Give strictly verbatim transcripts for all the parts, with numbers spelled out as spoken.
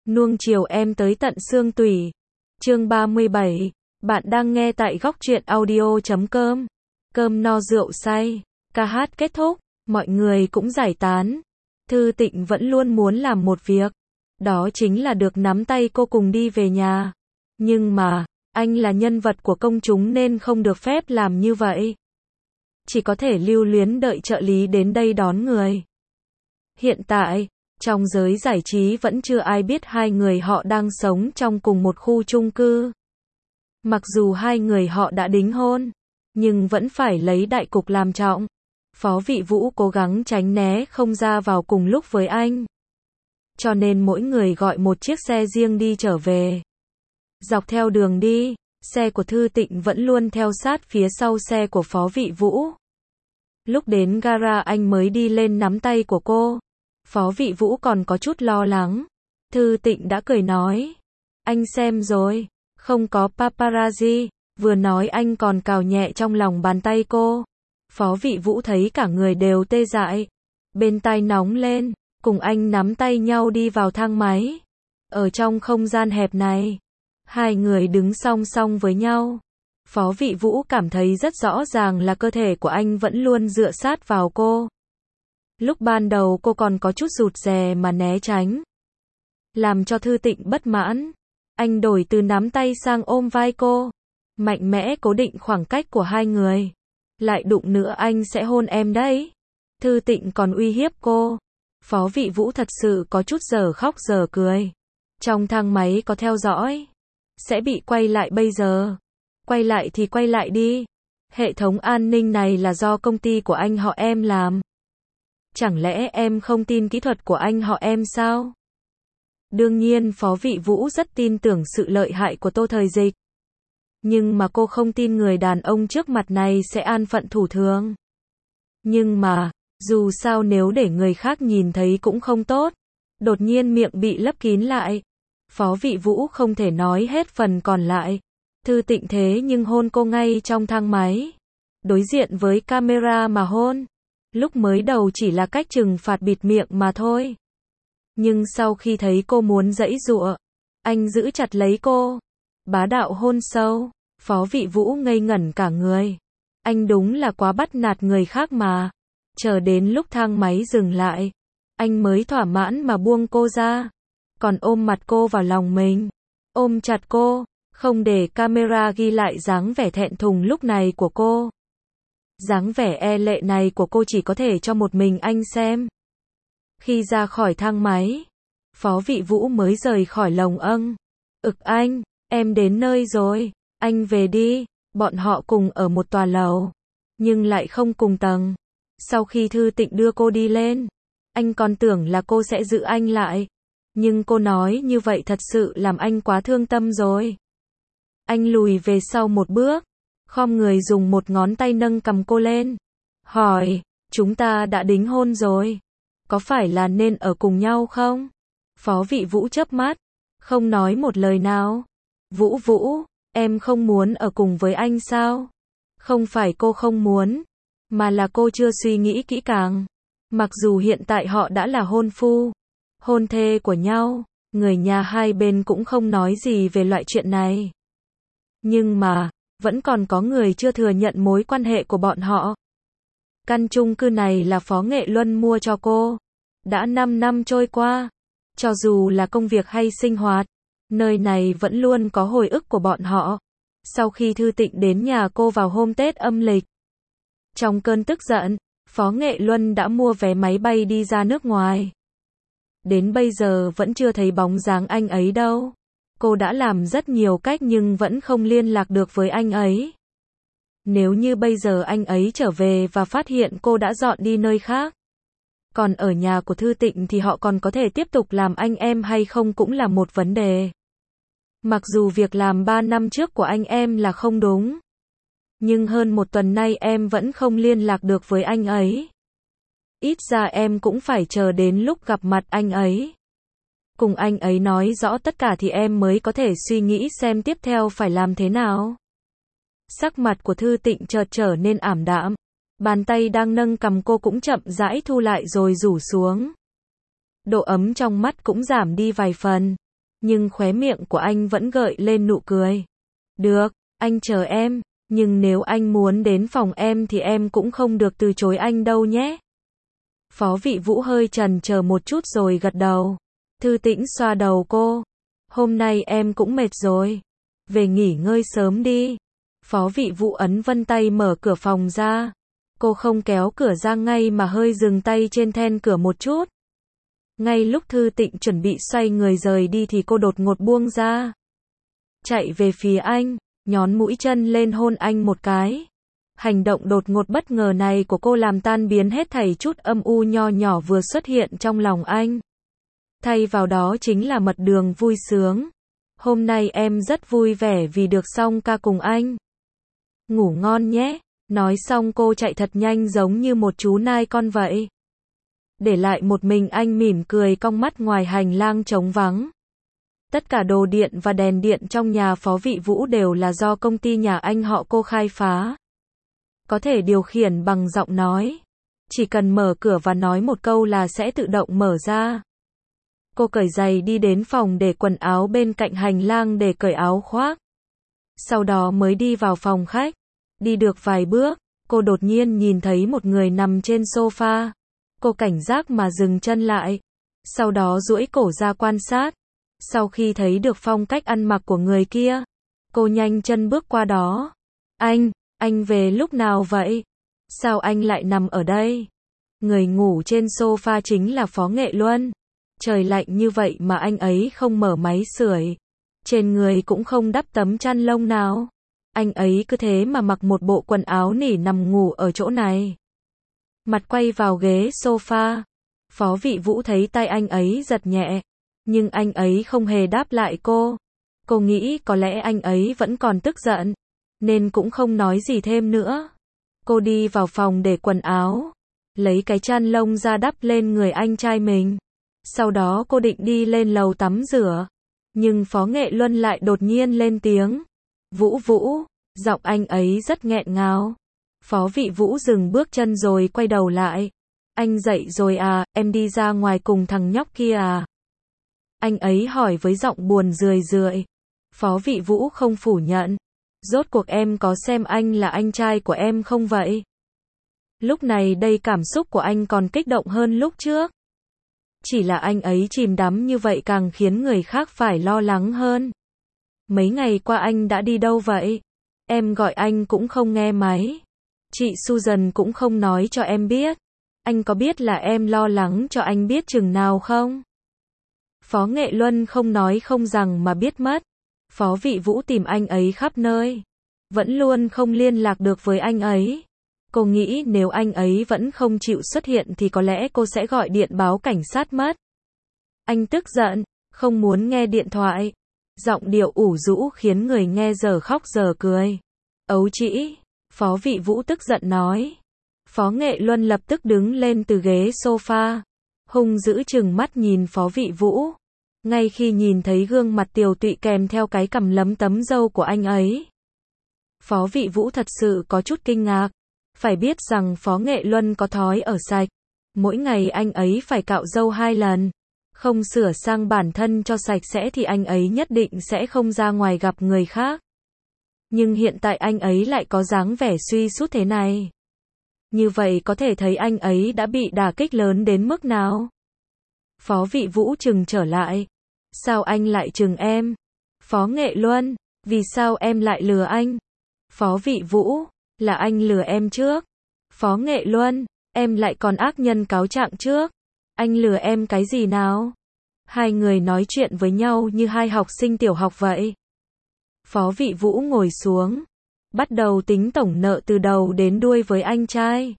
nuông chiều em tới tận xương tủy. Chương ba mươi bảy, bạn đang nghe tại góc truyện audio chấm com. Cơm no rượu say, ca hát kết thúc, mọi người cũng giải tán. Thư Tịnh vẫn luôn muốn làm một việc, đó chính là được nắm tay cô cùng đi về nhà. Nhưng mà, anh là nhân vật của công chúng nên không được phép làm như vậy. Chỉ có thể lưu luyến đợi trợ lý đến đây đón người. Hiện tại, trong giới giải trí vẫn chưa ai biết hai người họ đang sống trong cùng một khu chung cư. Mặc dù hai người họ đã đính hôn, nhưng vẫn phải lấy đại cục làm trọng. Phó Vị Vũ cố gắng tránh né không ra vào cùng lúc với anh. Cho nên mỗi người gọi một chiếc xe riêng đi trở về. Dọc theo đường đi, xe của Thư Tịnh vẫn luôn theo sát phía sau xe của Phó Vị Vũ. Lúc đến gara anh mới đi lên nắm tay của cô. Phó Vị Vũ còn có chút lo lắng. Thư Tịnh đã cười nói. Anh xem rồi, không có paparazzi. Vừa nói anh còn cào nhẹ trong lòng bàn tay cô. Phó Vị Vũ thấy cả người đều tê dại. Bên tai nóng lên, cùng anh nắm tay nhau đi vào thang máy. Ở trong không gian hẹp này, hai người đứng song song với nhau. Phó Vị Vũ cảm thấy rất rõ ràng là cơ thể của anh vẫn luôn dựa sát vào cô. Lúc ban đầu cô còn có chút rụt rè mà né tránh, làm cho Thư Tịnh bất mãn. Anh đổi từ nắm tay sang ôm vai cô, mạnh mẽ cố định khoảng cách của hai người. Lại đụng nữa anh sẽ hôn em đấy. Thư Tịnh còn uy hiếp cô. Phó Vị Vũ thật sự có chút giờ khóc giờ cười. Trong thang máy có theo dõi, sẽ bị quay lại bây giờ. Quay lại thì quay lại đi. Hệ thống an ninh này là do công ty của anh họ em làm. Chẳng lẽ em không tin kỹ thuật của anh họ em sao? Đương nhiên Phó Vị Vũ rất tin tưởng sự lợi hại của Tô Thời Dịch. Nhưng mà cô không tin người đàn ông trước mặt này sẽ an phận thủ thường. Nhưng mà, dù sao nếu để người khác nhìn thấy cũng không tốt. Đột nhiên miệng bị lấp kín lại. Phó Vị Vũ không thể nói hết phần còn lại. Thư Tịnh thế nhưng hôn cô ngay trong thang máy. Đối diện với camera mà hôn. Lúc mới đầu chỉ là cách trừng phạt bịt miệng mà thôi. Nhưng sau khi thấy cô muốn giãy giụa, anh giữ chặt lấy cô. Bá đạo hôn sâu, Phó Vị Vũ ngây ngẩn cả người. Anh đúng là quá bắt nạt người khác mà. Chờ đến lúc thang máy dừng lại, anh mới thỏa mãn mà buông cô ra. Còn ôm mặt cô vào lòng mình. Ôm chặt cô, không để camera ghi lại dáng vẻ thẹn thùng lúc này của cô. Dáng vẻ e lệ này của cô chỉ có thể cho một mình anh xem. Khi ra khỏi thang máy, Phó Vị Vũ mới rời khỏi lồng âng. Ực anh, em đến nơi rồi, anh về đi. Bọn họ cùng ở một tòa lầu, nhưng lại không cùng tầng. Sau khi Thư Tịnh đưa cô đi lên, anh còn tưởng là cô sẽ giữ anh lại. Nhưng cô nói như vậy thật sự làm anh quá thương tâm rồi. Anh lùi về sau một bước, khom người dùng một ngón tay nâng cầm cô lên. Hỏi, chúng ta đã đính hôn rồi. Có phải là nên ở cùng nhau không? Phó Vị Vũ chớp mắt, không nói một lời nào. Vũ Vũ, em không muốn ở cùng với anh sao? Không phải cô không muốn, mà là cô chưa suy nghĩ kỹ càng. Mặc dù hiện tại họ đã là hôn phu, hôn thê của nhau, người nhà hai bên cũng không nói gì về loại chuyện này. Nhưng mà, vẫn còn có người chưa thừa nhận mối quan hệ của bọn họ. Căn chung cư này là Phó Nghệ Luân mua cho cô. Đã năm năm trôi qua, cho dù là công việc hay sinh hoạt, nơi này vẫn luôn có hồi ức của bọn họ. Sau khi Thư Tịnh đến nhà cô vào hôm Tết âm lịch, trong cơn tức giận, Phó Nghệ Luân đã mua vé máy bay đi ra nước ngoài. Đến bây giờ vẫn chưa thấy bóng dáng anh ấy đâu. Cô đã làm rất nhiều cách nhưng vẫn không liên lạc được với anh ấy. Nếu như bây giờ anh ấy trở về và phát hiện cô đã dọn đi nơi khác, còn ở nhà của Thư Tịnh thì họ còn có thể tiếp tục làm anh em hay không cũng là một vấn đề. Mặc dù việc làm ba năm trước của anh em là không đúng, nhưng hơn một tuần nay em vẫn không liên lạc được với anh ấy. Ít ra em cũng phải chờ đến lúc gặp mặt anh ấy. Cùng anh ấy nói rõ tất cả thì em mới có thể suy nghĩ xem tiếp theo phải làm thế nào. Sắc mặt của Thư Tịnh chợt trở nên ảm đạm. Bàn tay đang nâng cầm cô cũng chậm rãi thu lại rồi rủ xuống. Độ ấm trong mắt cũng giảm đi vài phần. nhưng khóe miệng của anh vẫn gợi lên nụ cười. Được, anh chờ em, nhưng nếu anh muốn đến phòng em thì em cũng không được từ chối anh đâu nhé. Phó Vị Vũ hơi chần chờ một chút rồi gật đầu. Thư Tĩnh xoa đầu cô. Hôm nay em cũng mệt rồi. Về nghỉ ngơi sớm đi. Phó Vị Vũ ấn vân tay mở cửa phòng ra. Cô không kéo cửa ra ngay mà hơi dừng tay trên then cửa một chút. Ngay lúc Thư Tĩnh chuẩn bị xoay người rời đi thì cô đột ngột buông ra. Chạy về phía anh, nhón mũi chân lên hôn anh một cái. Hành động đột ngột bất ngờ này của cô làm tan biến hết thảy chút âm u nho nhỏ vừa xuất hiện trong lòng anh. Thay vào đó chính là mật đường vui sướng. Hôm nay em rất vui vẻ vì được song ca cùng anh. Ngủ ngon nhé. Nói xong cô chạy thật nhanh giống như một chú nai con vậy. Để lại một mình anh mỉm cười cong mắt ngoài hành lang trống vắng. Tất cả đồ điện và đèn điện trong nhà Phó Vị Vũ đều là do công ty nhà anh họ cô khai phá. Có thể điều khiển bằng giọng nói. Chỉ cần mở cửa và nói một câu là sẽ tự động mở ra. Cô cởi giày đi đến phòng để quần áo bên cạnh hành lang để cởi áo khoác. Sau đó mới đi vào phòng khách. Đi được vài bước, cô đột nhiên nhìn thấy một người nằm trên sofa. Cô cảnh giác mà dừng chân lại. Sau đó duỗi cổ ra quan sát. Sau khi thấy được phong cách ăn mặc của người kia, cô nhanh chân bước qua đó. Anh, anh về lúc nào vậy? Sao anh lại nằm ở đây? Người ngủ trên sofa chính là Phó Nghệ Luân. Trời lạnh như vậy mà anh ấy không mở máy sưởi. Trên người cũng không đắp tấm chăn lông nào. Anh ấy cứ thế mà mặc một bộ quần áo nỉ nằm ngủ ở chỗ này. Mặt quay vào ghế sofa. Phó Vị Vũ thấy tay anh ấy giật nhẹ. Nhưng anh ấy không hề đáp lại cô. Cô nghĩ có lẽ anh ấy vẫn còn tức giận. Nên cũng không nói gì thêm nữa. Cô đi vào phòng để quần áo. Lấy cái chăn lông ra đắp lên người anh trai mình. Sau đó cô định đi lên lầu tắm rửa. Nhưng Phó Nghệ Luân lại đột nhiên lên tiếng. Vũ Vũ, giọng anh ấy rất nghẹn ngào. Phó Vị Vũ dừng bước chân rồi quay đầu lại. Anh dậy rồi à, em đi ra ngoài cùng thằng nhóc kia à? Anh ấy hỏi với giọng buồn rười rượi. Phó Vị Vũ không phủ nhận. Rốt cuộc em có xem anh là anh trai của em không vậy? Lúc này đây cảm xúc của anh còn kích động hơn lúc trước. Chỉ là anh ấy chìm đắm như vậy càng khiến người khác phải lo lắng hơn. Mấy ngày qua anh đã đi đâu vậy? Em gọi anh cũng không nghe máy. Chị Susan cũng không nói cho em biết. Anh có biết là em lo lắng cho anh biết chừng nào không? Phó Nghệ Luân không nói không rằng mà biết mất. Phó Vị Vũ tìm anh ấy khắp nơi. Vẫn luôn không liên lạc được với anh ấy. Cô nghĩ nếu anh ấy vẫn không chịu xuất hiện thì có lẽ cô sẽ gọi điện báo cảnh sát mất. Anh tức giận, không muốn nghe điện thoại. Giọng điệu ủ rũ khiến người nghe giờ khóc giờ cười. Ấu trĩ, Phó Vị Vũ tức giận nói. Phó Nghệ Luân lập tức đứng lên từ ghế sofa. Hung dữ trừng mắt nhìn Phó Vị Vũ. Ngay khi nhìn thấy gương mặt tiều tụy kèm theo cái cằm lấm tấm râu của anh ấy. Phó Vị Vũ thật sự có chút kinh ngạc. Phải biết rằng Phó Nghệ Luân có thói ở sạch. Mỗi ngày anh ấy phải cạo râu hai lần. Không sửa sang bản thân cho sạch sẽ thì anh ấy nhất định sẽ không ra ngoài gặp người khác. Nhưng hiện tại anh ấy lại có dáng vẻ suy sút thế này. Như vậy có thể thấy anh ấy đã bị đả kích lớn đến mức nào. Phó Vị Vũ trừng trở lại. Sao anh lại trừng em? Phó Nghệ Luân, vì sao em lại lừa anh? Phó Vị Vũ, là anh lừa em trước. Phó Nghệ Luân, em lại còn ác nhân cáo trạng trước. Anh lừa em cái gì nào? Hai người nói chuyện với nhau như hai học sinh tiểu học vậy. Phó Vị Vũ ngồi xuống. Bắt đầu tính tổng nợ từ đầu đến đuôi với anh trai.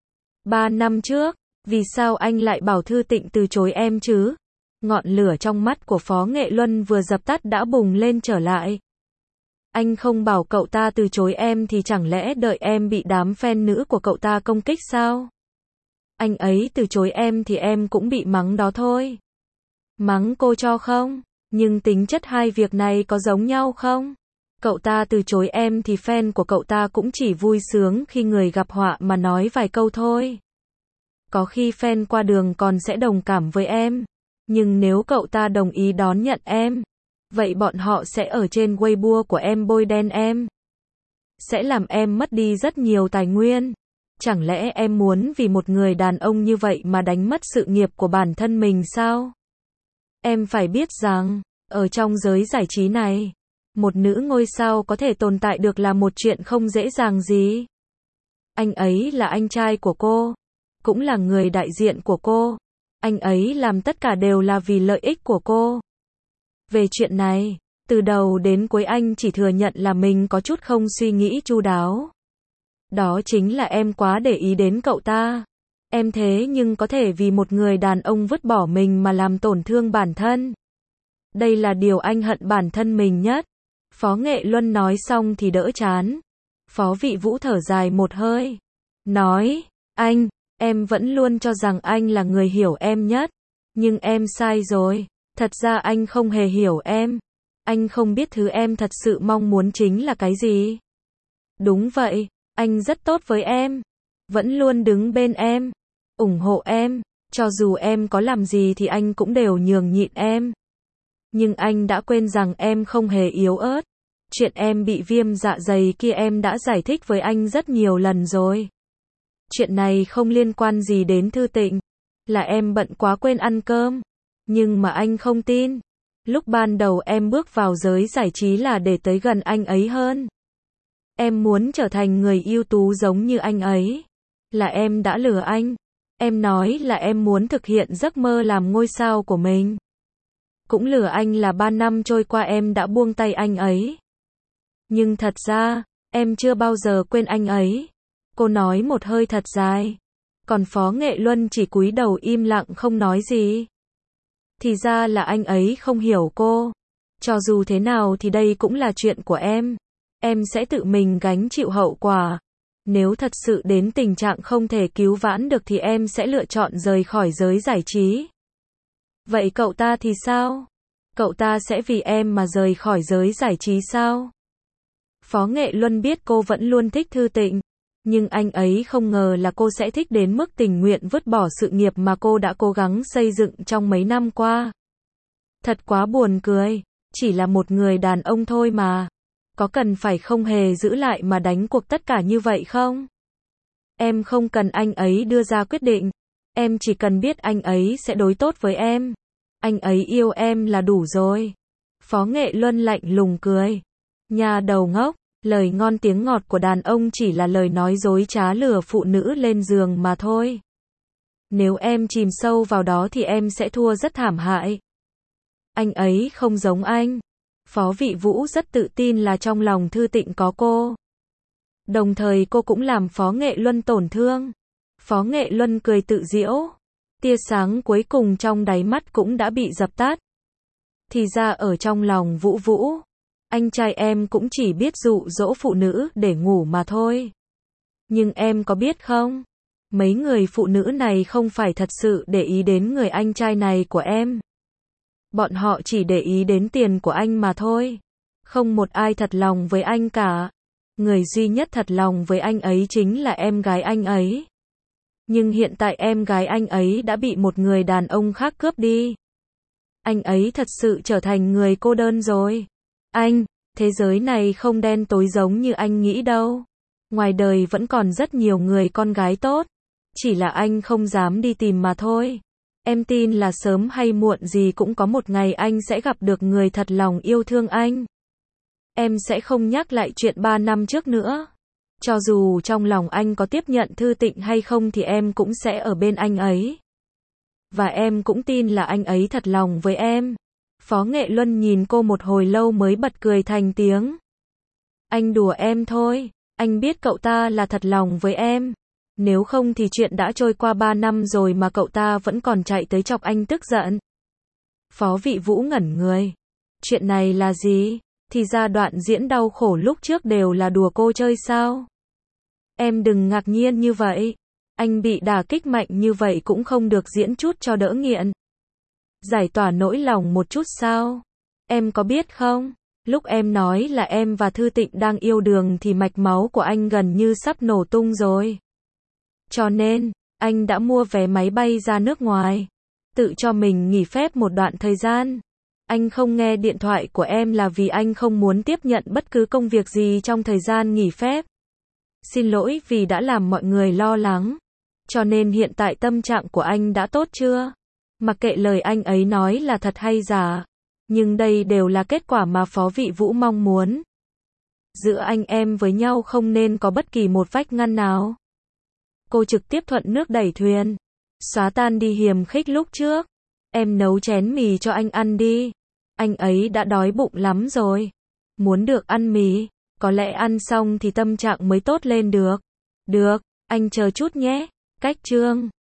Ba năm trước, vì sao anh lại bảo Thư Tịnh từ chối em chứ? Ngọn lửa trong mắt của Phó Nghệ Luân vừa dập tắt đã bùng lên trở lại. Anh không bảo cậu ta từ chối em thì chẳng lẽ đợi em bị đám fan nữ của cậu ta công kích sao? Anh ấy từ chối em thì em cũng bị mắng đó thôi. Mắng cô cho không? Nhưng tính chất hai việc này có giống nhau không? Cậu ta từ chối em thì fan của cậu ta cũng chỉ vui sướng khi người gặp họa mà nói vài câu thôi. Có khi fan qua đường còn sẽ đồng cảm với em. Nhưng nếu cậu ta đồng ý đón nhận em, vậy bọn họ sẽ ở trên Weibo của em bôi đen em. Sẽ làm em mất đi rất nhiều tài nguyên. Chẳng lẽ em muốn vì một người đàn ông như vậy mà đánh mất sự nghiệp của bản thân mình sao? Em phải biết rằng, ở trong giới giải trí này, một nữ ngôi sao có thể tồn tại được là một chuyện không dễ dàng gì. Anh ấy là anh trai của cô, cũng là người đại diện của cô. Anh ấy làm tất cả đều là vì lợi ích của cô. Về chuyện này, từ đầu đến cuối anh chỉ thừa nhận là mình có chút không suy nghĩ chu đáo. Đó chính là em quá để ý đến cậu ta. Em thế nhưng có thể vì một người đàn ông vứt bỏ mình mà làm tổn thương bản thân. Đây là điều anh hận bản thân mình nhất. Phó Nghệ Luân nói xong thì đỡ chán. Phó Vị Vũ thở dài một hơi. Nói, anh, em vẫn luôn cho rằng anh là người hiểu em nhất. Nhưng em sai rồi. Thật ra anh không hề hiểu em. Anh không biết thứ em thật sự mong muốn chính là cái gì. Đúng vậy, anh rất tốt với em. Vẫn luôn đứng bên em. ủng hộ em. Cho dù em có làm gì thì anh cũng đều nhường nhịn em. Nhưng anh đã quên rằng em không hề yếu ớt. Chuyện em bị viêm dạ dày kia em đã giải thích với anh rất nhiều lần rồi. Chuyện này không liên quan gì đến Thư Tịnh. Là em bận quá quên ăn cơm. Nhưng mà anh không tin. Lúc ban đầu em bước vào giới giải trí là để tới gần anh ấy hơn. Em muốn trở thành người ưu tú giống như anh ấy. Là em đã lừa anh. Em nói là em muốn thực hiện giấc mơ làm ngôi sao của mình. Cũng lừa anh là ba năm trôi qua em đã buông tay anh ấy. Nhưng thật ra, em chưa bao giờ quên anh ấy. Cô nói một hơi thật dài. Còn Phó Nghệ Luân chỉ cúi đầu im lặng không nói gì. Thì ra là anh ấy không hiểu cô. Cho dù thế nào thì đây cũng là chuyện của em. Em sẽ tự mình gánh chịu hậu quả. Nếu thật sự đến tình trạng không thể cứu vãn được thì em sẽ lựa chọn rời khỏi giới giải trí. Vậy cậu ta thì sao? Cậu ta sẽ vì em mà rời khỏi giới giải trí sao? Phó Nghệ Luân biết cô vẫn luôn thích Thư Tịnh. Nhưng anh ấy không ngờ là cô sẽ thích đến mức tình nguyện vứt bỏ sự nghiệp mà cô đã cố gắng xây dựng trong mấy năm qua. Thật quá buồn cười. Chỉ là một người đàn ông thôi mà. Có cần phải không hề giữ lại mà đánh cuộc tất cả như vậy không? Em không cần anh ấy đưa ra quyết định. Em chỉ cần biết anh ấy sẽ đối tốt với em. Anh ấy yêu em là đủ rồi. Phó Nghệ Luân lạnh lùng cười. Nhà đầu ngốc, lời ngon tiếng ngọt của đàn ông chỉ là lời nói dối trá lừa phụ nữ lên giường mà thôi. Nếu em chìm sâu vào đó thì em sẽ thua rất thảm hại. Anh ấy không giống anh. Phó Vị Vũ rất tự tin là trong lòng Thư Tịnh có cô. Đồng thời cô cũng làm Phó Nghệ Luân tổn thương. Phó Nghệ Luân cười tự giễu. Tia sáng cuối cùng trong đáy mắt cũng đã bị dập tắt. Thì ra ở trong lòng Vũ Vũ, anh trai em cũng chỉ biết dụ dỗ phụ nữ để ngủ mà thôi. Nhưng em có biết không? Mấy người phụ nữ này không phải thật sự để ý đến người anh trai này của em. Bọn họ chỉ để ý đến tiền của anh mà thôi. Không một ai thật lòng với anh cả. Người duy nhất thật lòng với anh ấy chính là em gái anh ấy. Nhưng hiện tại em gái anh ấy đã bị một người đàn ông khác cướp đi. Anh ấy thật sự trở thành người cô đơn rồi. Anh, thế giới này không đen tối giống như anh nghĩ đâu. Ngoài đời vẫn còn rất nhiều người con gái tốt. Chỉ là anh không dám đi tìm mà thôi. Em tin là sớm hay muộn gì cũng có một ngày anh sẽ gặp được người thật lòng yêu thương anh. Em sẽ không nhắc lại chuyện ba năm trước nữa. Cho dù trong lòng anh có tiếp nhận Thư Tịnh hay không thì em cũng sẽ ở bên anh ấy. Và em cũng tin là anh ấy thật lòng với em. Phó Nghệ Luân nhìn cô một hồi lâu mới bật cười thành tiếng. Anh đùa em thôi. Anh biết cậu ta là thật lòng với em. Nếu không thì chuyện đã trôi qua ba năm rồi mà cậu ta vẫn còn chạy tới chọc anh tức giận. Phó Vị Vũ ngẩn người. Chuyện này là gì? Thì ra đoạn diễn đau khổ lúc trước đều là đùa cô chơi sao? Em đừng ngạc nhiên như vậy. Anh bị đả kích mạnh như vậy cũng không được diễn chút cho đỡ nghiện. Giải tỏa nỗi lòng một chút sao? Em có biết không? Lúc em nói là em và Thư Tịnh đang yêu đương thì mạch máu của anh gần như sắp nổ tung rồi. Cho nên, anh đã mua vé máy bay ra nước ngoài. tự cho mình nghỉ phép một đoạn thời gian. Anh không nghe điện thoại của em là vì anh không muốn tiếp nhận bất cứ công việc gì trong thời gian nghỉ phép. Xin lỗi vì đã làm mọi người lo lắng. Cho nên hiện tại tâm trạng của anh đã tốt chưa? Mặc kệ lời anh ấy nói là thật hay giả. Nhưng đây đều là kết quả mà Phó Vị Vũ mong muốn. Giữa anh em với nhau không nên có bất kỳ một vách ngăn nào. Cô trực tiếp thuận nước đẩy thuyền. Xóa tan đi hiềm khích lúc trước. Em nấu chén mì cho anh ăn đi. Anh ấy đã đói bụng lắm rồi. Muốn được ăn mì. Có lẽ ăn xong thì tâm trạng mới tốt lên được. Được, anh chờ chút nhé. Cách chương